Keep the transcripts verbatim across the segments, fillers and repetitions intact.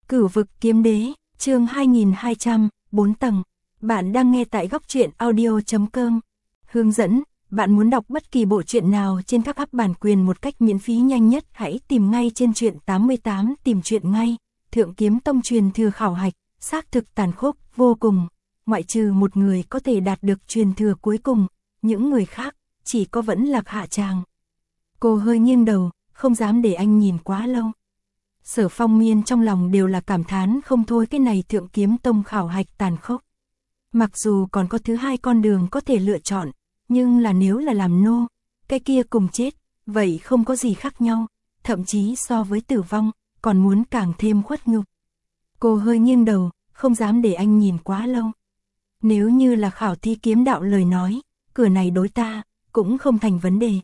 Cửu vực kiếm đế, chương hai nghìn hai trăm, bốn tầng. Bạn đang nghe tại góc truyện audio chấm com. Hướng dẫn, bạn muốn đọc bất kỳ bộ truyện nào trên các app bản quyền một cách miễn phí nhanh nhất, hãy tìm ngay trên truyện tám mươi tám, tìm truyện ngay. Thượng Kiếm Tông truyền thừa khảo hạch, xác thực tàn khốc vô cùng, ngoại trừ một người có thể đạt được truyền thừa cuối cùng, những người khác chỉ có vẫn lạc hạ tràng. Cô hơi nghiêng đầu, không dám để anh nhìn quá lâu. Sở Phong Miên trong lòng đều là cảm thán không thôi, cái này Thượng Kiếm Tông khảo hạch tàn khốc. Mặc dù còn có thứ hai con đường có thể lựa chọn, nhưng là nếu là làm nô, cái kia cùng chết, vậy không có gì khác nhau, thậm chí so với tử vong, còn muốn càng thêm khuất nhục. Cô hơi nghiêng đầu, không dám để anh nhìn quá lâu. Nếu như là khảo thi kiếm đạo lời nói, cửa này đối ta, cũng không thành vấn đề.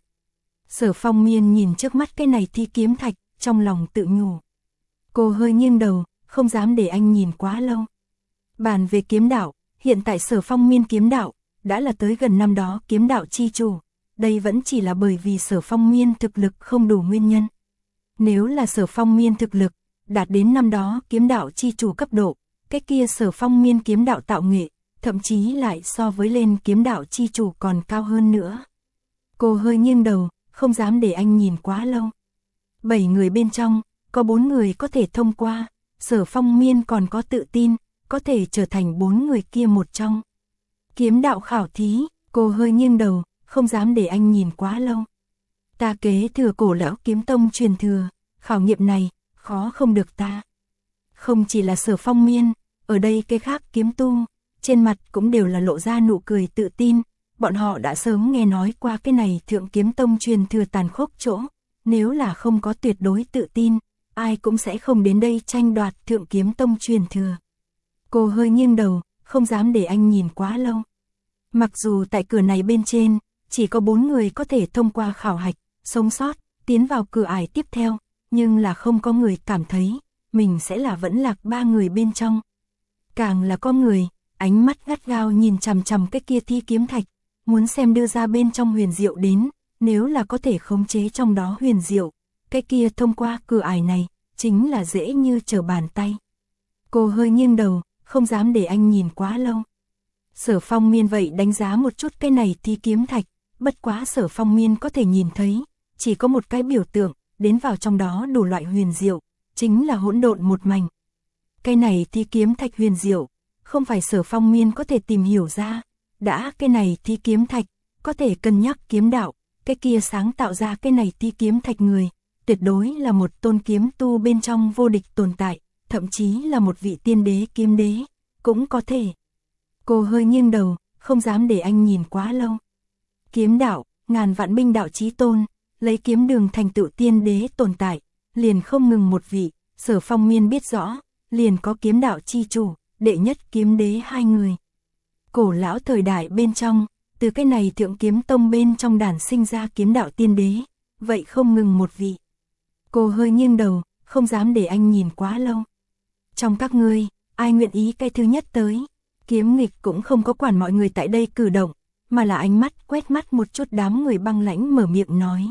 Sở Phong Miên nhìn trước mắt cái này thi kiếm thạch, trong lòng tự nhủ. Cô hơi nghiêng đầu, không dám để anh nhìn quá lâu. Bàn về kiếm đạo, hiện tại Sở Phong Miên kiếm đạo, đã là tới gần năm đó kiếm đạo chi chủ. Đây vẫn chỉ là bởi vì Sở Phong Miên thực lực không đủ nguyên nhân. Nếu là Sở Phong Miên thực lực, đạt đến năm đó kiếm đạo chi chủ cấp độ, cái kia Sở Phong Miên kiếm đạo tạo nghệ, thậm chí lại so với lên kiếm đạo chi chủ còn cao hơn nữa. Cô hơi nghiêng đầu, không dám để anh nhìn quá lâu. Bảy người bên trong, có bốn người có thể thông qua, Sở Phong Miên còn có tự tin, có thể trở thành bốn người kia một trong. Kiếm đạo khảo thí, cô hơi nghiêng đầu, không dám để anh nhìn quá lâu. Ta kế thừa cổ lão kiếm tông truyền thừa, khảo nghiệm này, khó không được ta. Không chỉ là Sở Phong Miên, ở đây cái khác kiếm tu, trên mặt cũng đều là lộ ra nụ cười tự tin. Bọn họ đã sớm nghe nói qua cái này Thượng Kiếm Tông truyền thừa tàn khốc chỗ, nếu là không có tuyệt đối tự tin, ai cũng sẽ không đến đây tranh đoạt Thượng Kiếm Tông truyền thừa. Cô hơi nghiêng đầu, không dám để anh nhìn quá lâu. Mặc dù tại cửa này bên trên, chỉ có bốn người có thể thông qua khảo hạch, sống sót, tiến vào cửa ải tiếp theo, nhưng là không có người cảm thấy, mình sẽ là vẫn lạc ba người bên trong. Càng là có người, ánh mắt gắt gao nhìn chằm chằm cái kia thi kiếm thạch, muốn xem đưa ra bên trong huyền diệu đến, nếu là có thể khống chế trong đó huyền diệu, cái kia thông qua cửa ải này, chính là dễ như trở bàn tay. Cô hơi nghiêng đầu, không dám để anh nhìn quá lâu. Sở Phong Miên vậy đánh giá một chút cái này thi kiếm thạch, bất quá Sở Phong Miên có thể nhìn thấy, chỉ có một cái biểu tượng, đến vào trong đó đủ loại huyền diệu, chính là hỗn độn một mảnh. Cái này thi kiếm thạch huyền diệu, không phải Sở Phong Miên có thể tìm hiểu ra. Đã cái này thi kiếm thạch, có thể cân nhắc kiếm đạo, cái kia sáng tạo ra cái này thi kiếm thạch người, tuyệt đối là một tôn kiếm tu bên trong vô địch tồn tại, thậm chí là một vị tiên đế kiếm đế, cũng có thể. Cô hơi nghiêng đầu, không dám để anh nhìn quá lâu. Kiếm đạo, ngàn vạn binh đạo chí tôn, lấy kiếm đường thành tựu tiên đế tồn tại, liền không ngừng một vị, Sở Phong Miên biết rõ, liền có kiếm đạo chi chủ, đệ nhất kiếm đế hai người. Cổ lão thời đại bên trong, từ cái này Thượng Kiếm Tông bên trong đản sinh ra kiếm đạo tiên đế, vậy không ngừng một vị. Cô hơi nghiêng đầu, không dám để anh nhìn quá lâu. Trong các ngươi, ai nguyện ý cái thứ nhất tới? Kiếm Nghịch cũng không có quản mọi người tại đây cử động, mà là ánh mắt quét mắt một chút đám người băng lãnh mở miệng nói.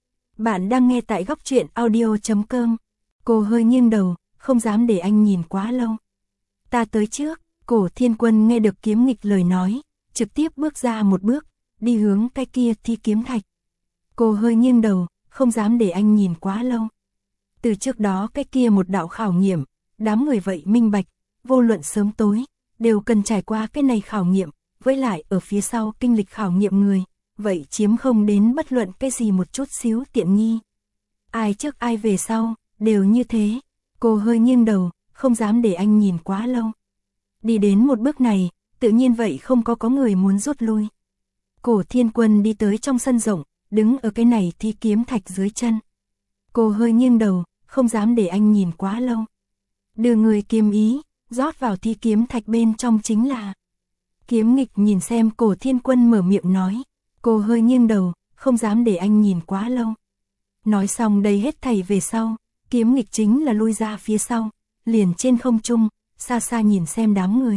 Bạn đang nghe tại góc truyện audio chấm com. Cô hơi nghiêng đầu, không dám để anh nhìn quá lâu. Ta tới trước. Cổ Thiên Quân nghe được Kiếm Nghịch lời nói, trực tiếp bước ra một bước, đi hướng cái kia thi kiếm thạch. Cô hơi nghiêng đầu, không dám để anh nhìn quá lâu. Từ trước đó cái kia một đạo khảo nghiệm, đám người vậy minh bạch, vô luận sớm tối, đều cần trải qua cái này khảo nghiệm, với lại ở phía sau kinh lịch khảo nghiệm người, vậy chiếm không đến bất luận cái gì một chút xíu tiện nghi. Ai trước ai về sau, đều như thế. Cô hơi nghiêng đầu, không dám để anh nhìn quá lâu. Đi đến một bước này, tự nhiên vậy không có có người muốn rút lui. Cổ Thiên Quân đi tới trong sân rộng, đứng ở cái này thi kiếm thạch dưới chân. Cô hơi nghiêng đầu, không dám để anh nhìn quá lâu. Đưa người kiếm ý, rót vào thi kiếm thạch bên trong chính là. Kiếm Nghịch nhìn xem Cổ Thiên Quân mở miệng nói. Cô hơi nghiêng đầu, không dám để anh nhìn quá lâu. Nói xong đây hết thảy về sau, Kiếm Nghịch chính là lui ra phía sau, liền trên không trung, xa xa nhìn xem đám người.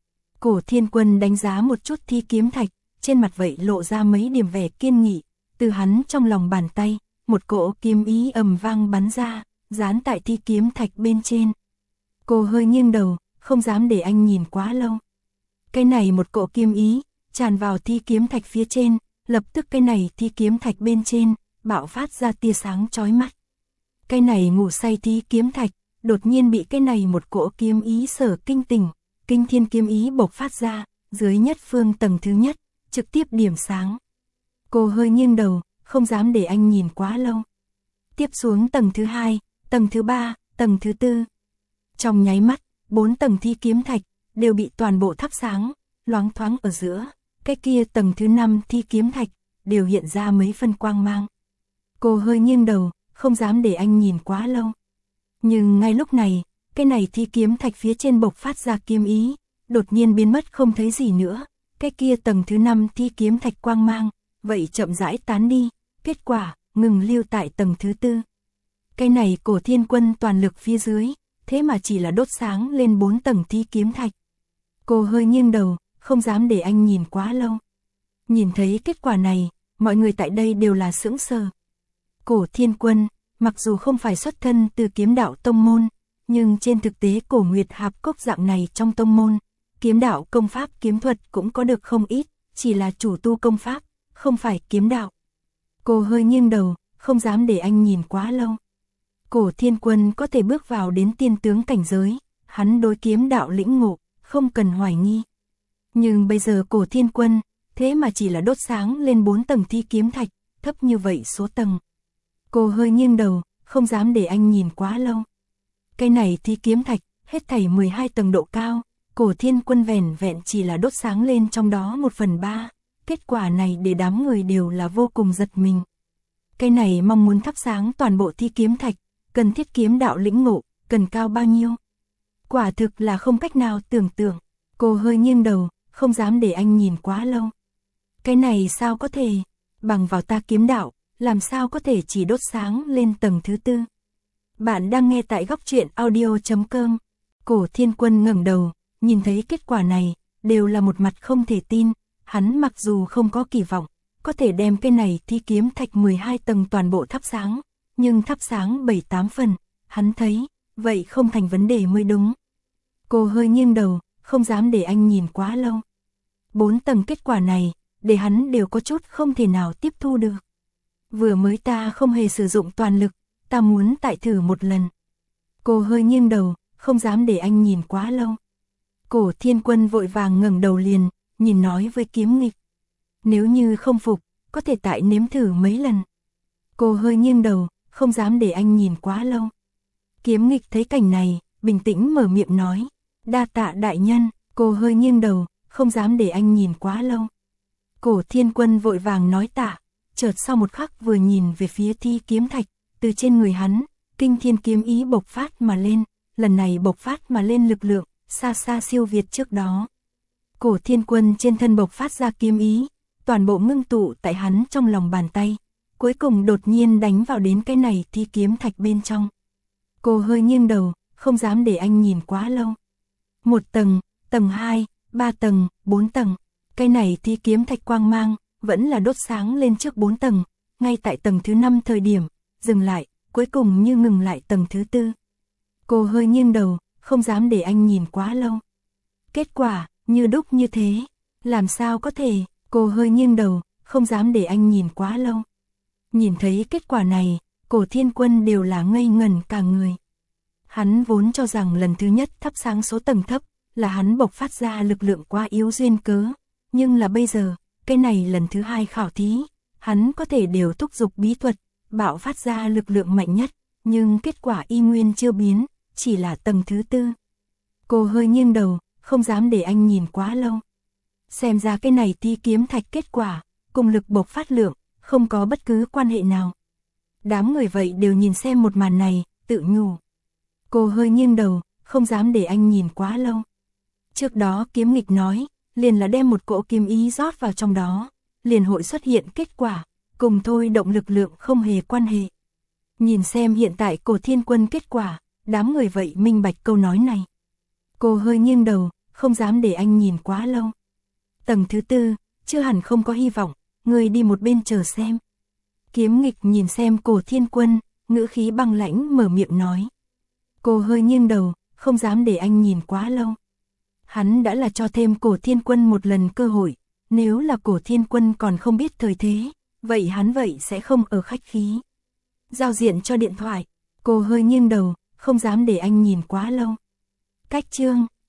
Cổ Thiên Quân đánh giá một chút thi kiếm thạch, trên mặt vậy lộ ra mấy điểm vẻ kiên nghị, từ hắn trong lòng bàn tay, một cỗ kiếm ý ầm vang bắn ra, dán tại thi kiếm thạch bên trên. Cô hơi nghiêng đầu, không dám để anh nhìn quá lâu. Cái này một cỗ kiếm ý, tràn vào thi kiếm thạch phía trên, lập tức cái này thi kiếm thạch bên trên, bạo phát ra tia sáng chói mắt. Cái này ngủ say thi kiếm thạch, đột nhiên bị cái này một cỗ kiếm ý sở kinh tỉnh, kinh thiên kiếm ý bộc phát ra, dưới nhất phương tầng thứ nhất, trực tiếp điểm sáng. Cô hơi nghiêng đầu, không dám để anh nhìn quá lâu. Tiếp xuống tầng thứ hai, tầng thứ ba, tầng thứ tư. Trong nháy mắt, bốn tầng thi kiếm thạch đều bị toàn bộ thắp sáng, loáng thoáng ở giữa, cái kia tầng thứ năm thi kiếm thạch đều hiện ra mấy phân quang mang. Cô hơi nghiêng đầu, không dám để anh nhìn quá lâu. Nhưng ngay lúc này, cái này thi kiếm thạch phía trên bộc phát ra kiếm ý, đột nhiên biến mất không thấy gì nữa, cái kia tầng thứ năm thi kiếm thạch quang mang, vậy chậm rãi tán đi, kết quả, ngừng lưu tại tầng thứ tư. Cái này Cổ Thiên Quân toàn lực phía dưới, thế mà chỉ là đốt sáng lên bốn tầng thi kiếm thạch. Cô hơi nghiêng đầu, không dám để anh nhìn quá lâu. Nhìn thấy kết quả này, mọi người tại đây đều là sững sờ. Cổ Thiên Quân, mặc dù không phải xuất thân từ kiếm đạo tông môn, nhưng trên thực tế Cổ Nguyệt Hạp Cốc dạng này trong tông môn, kiếm đạo công pháp kiếm thuật cũng có được không ít, chỉ là chủ tu công pháp, không phải kiếm đạo. Cô hơi nghiêng đầu, không dám để anh nhìn quá lâu. Cổ Thiên Quân có thể bước vào đến tiên tướng cảnh giới, hắn đối kiếm đạo lĩnh ngộ, không cần hoài nghi. Nhưng bây giờ Cổ Thiên Quân, thế mà chỉ là đốt sáng lên bốn tầng thi kiếm thạch, thấp như vậy số tầng. Cô hơi nghiêng đầu, không dám để anh nhìn quá lâu. Cái này thi kiếm thạch, hết thảy mười hai tầng độ cao, Cổ Thiên Quân vẻn vẹn chỉ là đốt sáng lên trong đó một phần ba. Kết quả này để đám người đều là vô cùng giật mình. Cái này mong muốn thắp sáng toàn bộ thi kiếm thạch, cần thiết kiếm đạo lĩnh ngộ, cần cao bao nhiêu? Quả thực là không cách nào tưởng tượng. Cô hơi nghiêng đầu, không dám để anh nhìn quá lâu. Cái này sao có thể, bằng vào ta kiếm đạo, làm sao có thể chỉ đốt sáng lên tầng thứ tư? Bạn đang nghe tại góc truyện audio chấm com. Cổ Thiên Quân ngẩng đầu, nhìn thấy kết quả này, đều là một mặt không thể tin. Hắn mặc dù không có kỳ vọng, có thể đem cái này thi kiếm thạch mười hai tầng toàn bộ thắp sáng, nhưng thắp sáng bảy tám phần, hắn thấy, vậy không thành vấn đề mới đúng. Cô hơi nghiêng đầu, không dám để anh nhìn quá lâu. Bốn tầng kết quả này, để hắn đều có chút không thể nào tiếp thu được. Vừa mới ta không hề sử dụng toàn lực, ta muốn tại thử một lần. Cô hơi nghiêng đầu, không dám để anh nhìn quá lâu. Cổ Thiên Quân vội vàng ngẩng đầu liền, nhìn nói với Kiếm Nghịch. Nếu như không phục, có thể tại nếm thử mấy lần. Cô hơi nghiêng đầu, không dám để anh nhìn quá lâu. Kiếm Nghịch thấy cảnh này, bình tĩnh mở miệng nói. Đa tạ đại nhân, cô hơi nghiêng đầu, không dám để anh nhìn quá lâu. Cổ Thiên Quân vội vàng nói tạ, chợt sau một khắc vừa nhìn về phía thi kiếm thạch, từ trên người hắn, kinh thiên kiếm ý bộc phát mà lên, lần này bộc phát mà lên lực lượng, xa xa siêu việt trước đó. Cổ Thiên Quân trên thân bộc phát ra kiếm ý, toàn bộ ngưng tụ tại hắn trong lòng bàn tay, cuối cùng đột nhiên đánh vào đến cái này thi kiếm thạch bên trong. Cô hơi nghiêng đầu, không dám để anh nhìn quá lâu. Một tầng, tầng hai, ba tầng, bốn tầng, cái này thi kiếm thạch quang mang, vẫn là đốt sáng lên trước bốn tầng, ngay tại tầng thứ năm thời điểm, dừng lại, cuối cùng như ngừng lại tầng thứ tư. Cô hơi nghiêng đầu, không dám để anh nhìn quá lâu. Kết quả, như đúc như thế, làm sao có thể, cô hơi nghiêng đầu, không dám để anh nhìn quá lâu. Nhìn thấy kết quả này, Cổ Thiên Quân đều là ngây ngẩn cả người. Hắn vốn cho rằng lần thứ nhất thắp sáng số tầng thấp, là hắn bộc phát ra lực lượng quá yếu duyên cớ, nhưng là bây giờ, cái này lần thứ hai khảo thí, hắn có thể đều thúc giục bí thuật, bạo phát ra lực lượng mạnh nhất, nhưng kết quả y nguyên chưa biến, chỉ là tầng thứ tư. Cô hơi nghiêng đầu, không dám để anh nhìn quá lâu. Xem ra cái này thi kiếm thạch kết quả, cùng lực bộc phát lượng, không có bất cứ quan hệ nào. Đám người vậy đều nhìn xem một màn này, tự nhủ. Cô hơi nghiêng đầu, không dám để anh nhìn quá lâu. Trước đó Kiếm Nghịch nói, liền là đem một cỗ kiếm ý rót vào trong đó, liền hội xuất hiện kết quả, cùng thôi động lực lượng không hề quan hệ. Nhìn xem hiện tại Cổ Thiên Quân kết quả, đám người vậy minh bạch câu nói này. Cô hơi nghiêng đầu, không dám để anh nhìn quá lâu. Tầng thứ tư, chưa hẳn không có hy vọng, người đi một bên chờ xem. Kiếm Nghịch nhìn xem Cổ Thiên Quân, ngữ khí băng lãnh mở miệng nói. Cô hơi nghiêng đầu, không dám để anh nhìn quá lâu. Hắn đã là cho thêm Cổ Thiên Quân một lần cơ hội, nếu là Cổ Thiên Quân còn không biết thời thế, vậy hắn vậy sẽ không ở khách khí. Giao diện cho điện thoại, cô hơi nghiêng đầu, không dám để anh nhìn quá lâu. Cách chương